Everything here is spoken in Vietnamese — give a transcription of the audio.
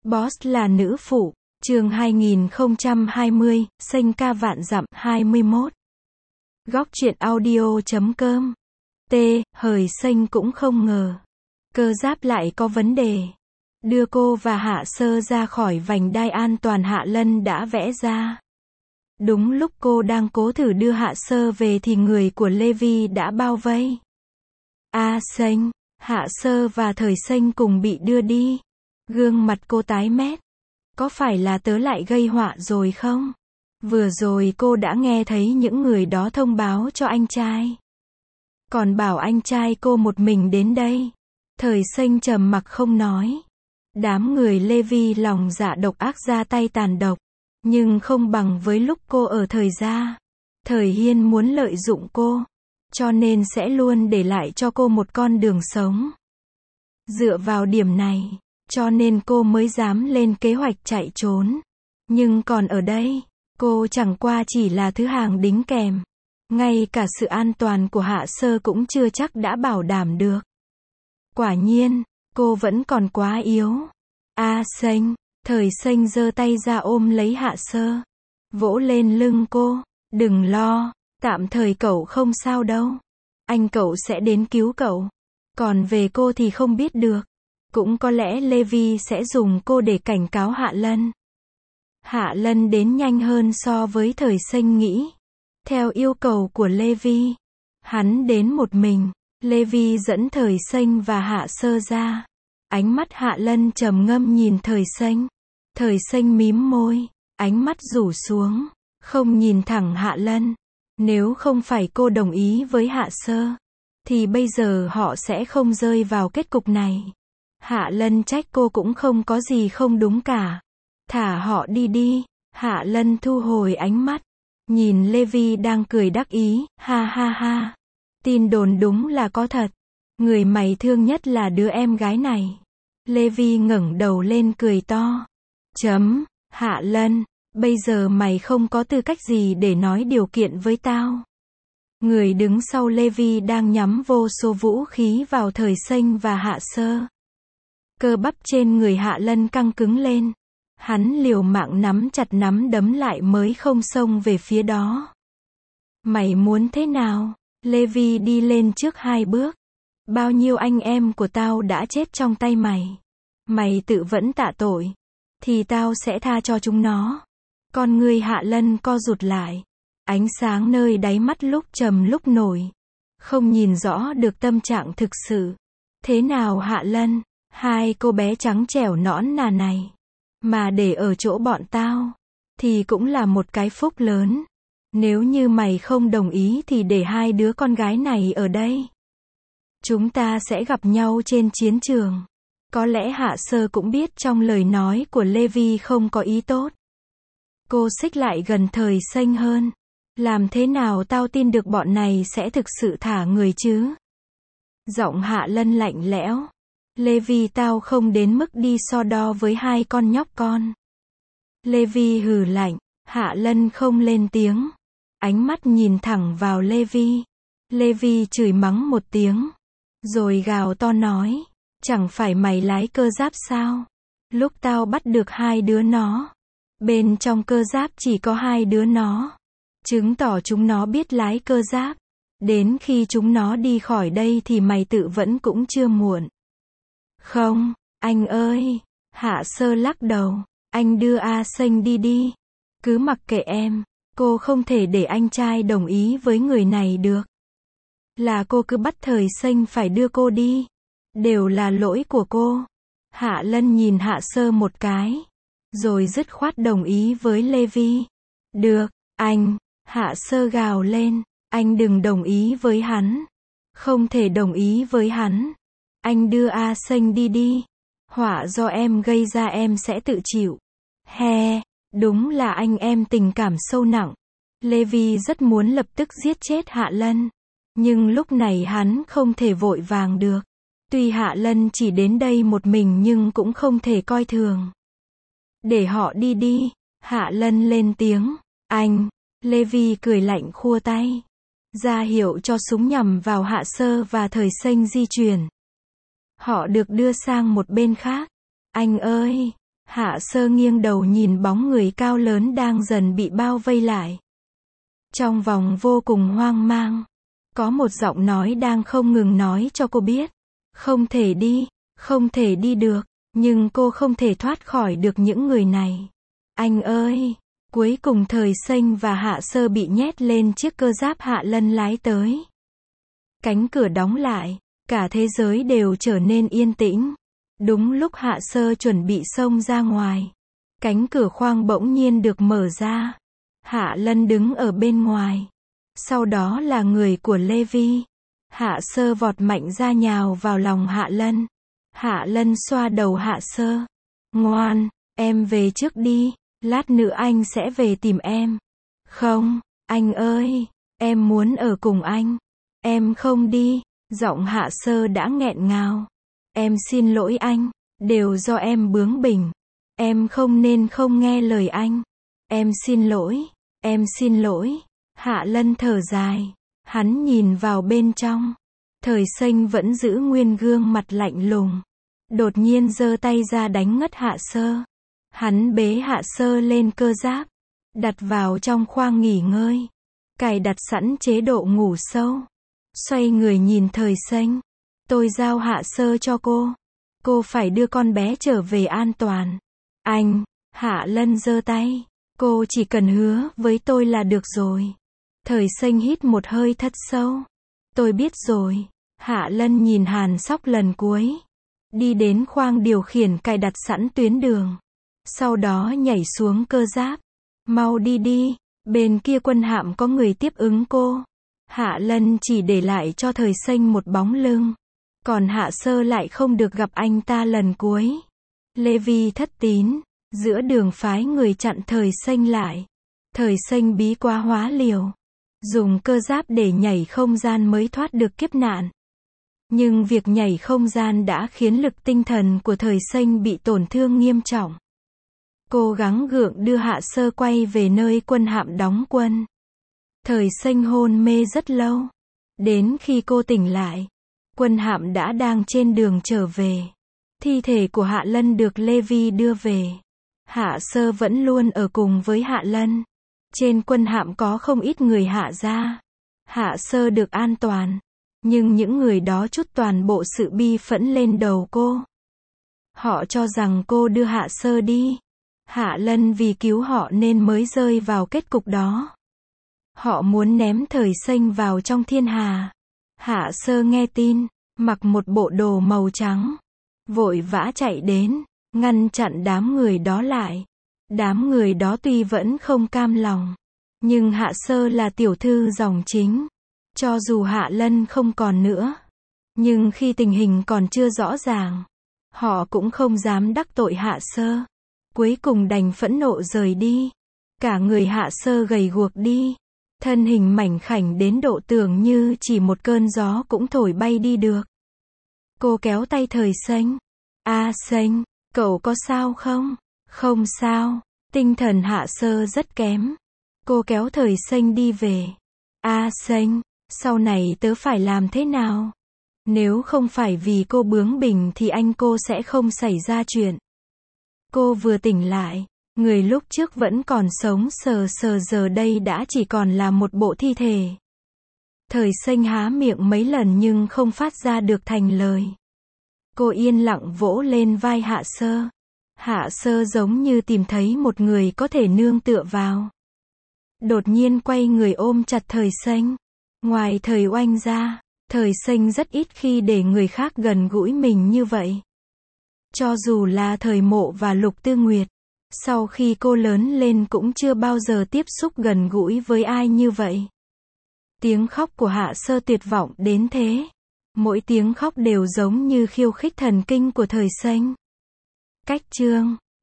Boss là nữ phụ. Chương 2020, xanh ca vạn dặm 21. Góc truyện audio.com. Hời xanh cũng không ngờ. Cơ giáp lại có vấn đề. Đưa cô và Hạ Sơ ra khỏi vành đai an toàn Hạ Lân đã vẽ ra. Đúng lúc cô đang cố thử đưa Hạ Sơ về thì người của Levi đã bao vây. Xanh, Hạ Sơ và Thời xanh cùng bị đưa đi. Gương mặt cô tái mét. Có phải là tớ lại gây họa rồi không? Vừa rồi cô đã nghe thấy những người đó thông báo cho anh trai. Còn bảo anh trai cô một mình đến đây. Thời xanh trầm mặc không nói. Đám người Levi lòng dạ độc ác ra tay tàn độc. Nhưng không bằng với lúc cô ở Thời gia. Thời Hiên muốn lợi dụng cô. Cho nên sẽ luôn để lại cho cô một con đường sống. Dựa vào điểm này. Cho nên cô mới dám lên kế hoạch chạy trốn. Nhưng còn ở đây, cô chẳng qua chỉ là thứ hàng đính kèm. Ngay cả sự an toàn của Hạ Sơ cũng chưa chắc đã bảo đảm được. Quả nhiên, cô vẫn còn quá yếu. Xanh, Thời xanh giơ tay ra ôm lấy Hạ Sơ. Vỗ lên lưng cô. Đừng lo, tạm thời cậu không sao đâu. Anh cậu sẽ đến cứu cậu. Còn về cô thì không biết được. Cũng có lẽ Levi sẽ dùng cô để cảnh cáo Hạ Lân. Hạ Lân đến nhanh hơn so với Thời xanh nghĩ. Theo yêu cầu của Levi, hắn đến một mình. Levi dẫn Thời xanh và Hạ Sơ ra. Ánh mắt Hạ Lân trầm ngâm nhìn Thời xanh. Thời xanh mím môi, ánh mắt rủ xuống, không nhìn thẳng Hạ Lân. Nếu không phải cô đồng ý với Hạ Sơ, thì bây giờ họ sẽ không rơi vào kết cục này. Hạ Lân trách cô cũng không có gì không đúng cả. Thả họ đi đi. Hạ Lân thu hồi ánh mắt. Nhìn Levi đang cười đắc ý. Ha ha ha. Tin đồn đúng là có thật. Người mày thương nhất là đứa em gái này. Levi ngẩng đầu lên cười to. Hạ Lân, bây giờ mày không có tư cách gì để nói điều kiện với tao. Người đứng sau Levi đang nhắm vô số vũ khí vào Thời xanh và Hạ Sơ. Cơ bắp trên người Hạ Lân căng cứng lên. Hắn liều mạng nắm chặt nắm đấm lại mới không xông về phía đó. Mày muốn thế nào? Levi đi lên trước 2 bước. Bao nhiêu anh em của tao đã chết trong tay mày. Mày tự vẫn tạ tội. Thì tao sẽ tha cho chúng nó. Con người Hạ Lân co rụt lại. Ánh sáng nơi đáy mắt lúc trầm lúc nổi. Không nhìn rõ được tâm trạng thực sự. Thế nào Hạ Lân? Hai cô bé trắng trẻo nõn nà này. Mà để ở chỗ bọn tao. Thì cũng là một cái phúc lớn. Nếu như mày không đồng ý thì để hai đứa con gái này ở đây. Chúng ta sẽ gặp nhau trên chiến trường. Có lẽ Hạ Sơ cũng biết trong lời nói của Levi không có ý tốt. Cô xích lại gần Thời xanh hơn. Làm thế nào tao tin được bọn này sẽ thực sự thả người chứ? Giọng Hạ Lân lạnh lẽo. Levi tao không đến mức đi so đo với hai con nhóc con. Levi hừ lạnh. Hạ Lân không lên tiếng. Ánh mắt nhìn thẳng vào Levi. Levi chửi mắng một tiếng. Rồi gào to nói. Chẳng phải mày lái cơ giáp sao? Lúc tao bắt được hai đứa nó. Bên trong cơ giáp chỉ có hai đứa nó. Chứng tỏ chúng nó biết lái cơ giáp. Đến khi chúng nó đi khỏi đây thì mày tự vẫn cũng chưa muộn. Không, anh ơi. Hạ Sơ lắc đầu. Anh đưa xanh đi đi. Cứ mặc kệ em. Cô không thể để anh trai đồng ý với người này được. Là cô cứ bắt Thời xanh phải đưa cô đi. Đều là lỗi của cô. Hạ Lân nhìn Hạ Sơ một cái. Rồi dứt khoát đồng ý với Levi. Được, anh. Hạ Sơ gào lên. Anh đừng đồng ý với hắn. Không thể đồng ý với hắn. Anh đưa xanh đi đi. Họa do em gây ra em sẽ tự chịu. Đúng là anh em tình cảm sâu nặng. Levi rất muốn lập tức giết chết Hạ Lân. Nhưng lúc này hắn không thể vội vàng được. Tuy Hạ Lân chỉ đến đây một mình nhưng cũng không thể coi thường. Để họ đi đi. Hạ Lân lên tiếng. Anh. Levi cười lạnh khua tay. Ra hiệu cho súng nhằm vào Hạ Sơ và Thời xanh di chuyển. Họ được đưa sang một bên khác. Anh ơi! Hạ Sơ nghiêng đầu nhìn bóng người cao lớn đang dần bị bao vây lại. Trong vòng vô cùng hoang mang, có một giọng nói đang không ngừng nói cho cô biết, không thể đi được, nhưng cô không thể thoát khỏi được những người này. Anh ơi! Cuối cùng Thời Xanh và Hạ Sơ bị nhét lên chiếc cơ giáp Hạ Lân lái tới. Cánh cửa đóng lại, cả thế giới đều trở nên yên tĩnh. Đúng lúc Hạ Sơ chuẩn bị xông ra ngoài, cánh cửa khoang bỗng nhiên được mở ra. Hạ Lân đứng ở bên ngoài. Sau đó là người của Levi. Hạ Sơ vọt mạnh ra nhào vào lòng Hạ Lân. Hạ Lân xoa đầu Hạ Sơ. Ngoan, em về trước đi, lát nữa anh sẽ về tìm em. Không, anh ơi, em muốn ở cùng anh. Em không đi. Giọng Hạ Sơ đã nghẹn ngào. Em xin lỗi anh, đều do em bướng bỉnh. Em không nên không nghe lời anh. Em xin lỗi. Hạ Lân thở dài. Hắn nhìn vào bên trong. Thời Xanh vẫn giữ nguyên gương mặt lạnh lùng. Đột nhiên giơ tay ra đánh ngất Hạ Sơ. Hắn bế Hạ Sơ lên cơ giáp, đặt vào trong khoang nghỉ ngơi, cài đặt sẵn chế độ ngủ sâu. Xoay người nhìn Thời Xanh. Tôi giao Hạ Sơ cho cô. Cô phải đưa con bé trở về an toàn. Anh! Hạ Lân giơ tay. Cô chỉ cần hứa với tôi là được rồi. Thời Xanh hít một hơi thật sâu. Tôi biết rồi. Hạ Lân nhìn Hàn Sóc lần cuối. Đi đến khoang điều khiển cài đặt sẵn tuyến đường. Sau đó nhảy xuống cơ giáp. Mau đi đi, bên kia quân hạm có người tiếp ứng cô. Hạ Lân chỉ để lại cho Thời Xanh một bóng lưng. Còn Hạ Sơ lại không được gặp anh ta lần cuối. Levi thất tín, giữa đường phái người chặn Thời Xanh lại. Thời Xanh bí quá hóa liều, dùng cơ giáp để nhảy không gian mới thoát được kiếp nạn. Nhưng việc nhảy không gian đã khiến lực tinh thần của Thời Xanh bị tổn thương nghiêm trọng. Cô gắng gượng đưa Hạ Sơ quay về nơi quân hạm đóng quân. Thời Xanh hôn mê rất lâu. Đến khi cô tỉnh lại, quân hạm đã đang trên đường trở về. Thi thể của Hạ Lân được Levi đưa về. Hạ Sơ vẫn luôn ở cùng với Hạ Lân. Trên quân hạm có không ít người Hạ gia. Hạ Sơ được an toàn. Nhưng những người đó trút toàn bộ sự bi phẫn lên đầu cô. Họ cho rằng cô đưa Hạ Sơ đi. Hạ Lân vì cứu họ nên mới rơi vào kết cục đó. Họ muốn ném Thời Xanh vào trong thiên hà. Hạ Sơ nghe tin, mặc một bộ đồ màu trắng, vội vã chạy đến, ngăn chặn đám người đó lại. Đám người đó tuy vẫn không cam lòng, nhưng Hạ Sơ là tiểu thư dòng chính. Cho dù Hạ Lân không còn nữa, nhưng khi tình hình còn chưa rõ ràng, họ cũng không dám đắc tội Hạ Sơ. Cuối cùng đành phẫn nộ rời đi. Cả người Hạ Sơ gầy guộc đi. Thân hình mảnh khảnh đến độ tưởng như chỉ một cơn gió cũng thổi bay đi được. Cô kéo tay Thời Xanh. Xanh, cậu có sao không? Không sao. Tinh thần Hạ Sơ rất kém. Cô kéo Thời Xanh đi về. Xanh, sau này tớ phải làm thế nào? Nếu không phải vì cô bướng bỉnh thì anh cô sẽ không xảy ra chuyện. Cô vừa tỉnh lại, người lúc trước vẫn còn sống sờ sờ giờ đây đã chỉ còn là một bộ thi thể. Thời Xanh há miệng mấy lần nhưng không phát ra được thành lời. Cô yên lặng vỗ lên vai Hạ Sơ. Hạ Sơ giống như tìm thấy một người có thể nương tựa vào. Đột nhiên quay người ôm chặt Thời Xanh. Ngoài Thời Oanh ra, Thời Xanh rất ít khi để người khác gần gũi mình như vậy. Cho dù là Thời Mộ và Lục Tư Nguyệt, sau khi cô lớn lên cũng chưa bao giờ tiếp xúc gần gũi với ai như vậy. Tiếng khóc của Hạ Sơ tuyệt vọng đến thế. Mỗi tiếng khóc đều giống như khiêu khích thần kinh của Thời Xanh. Cách chương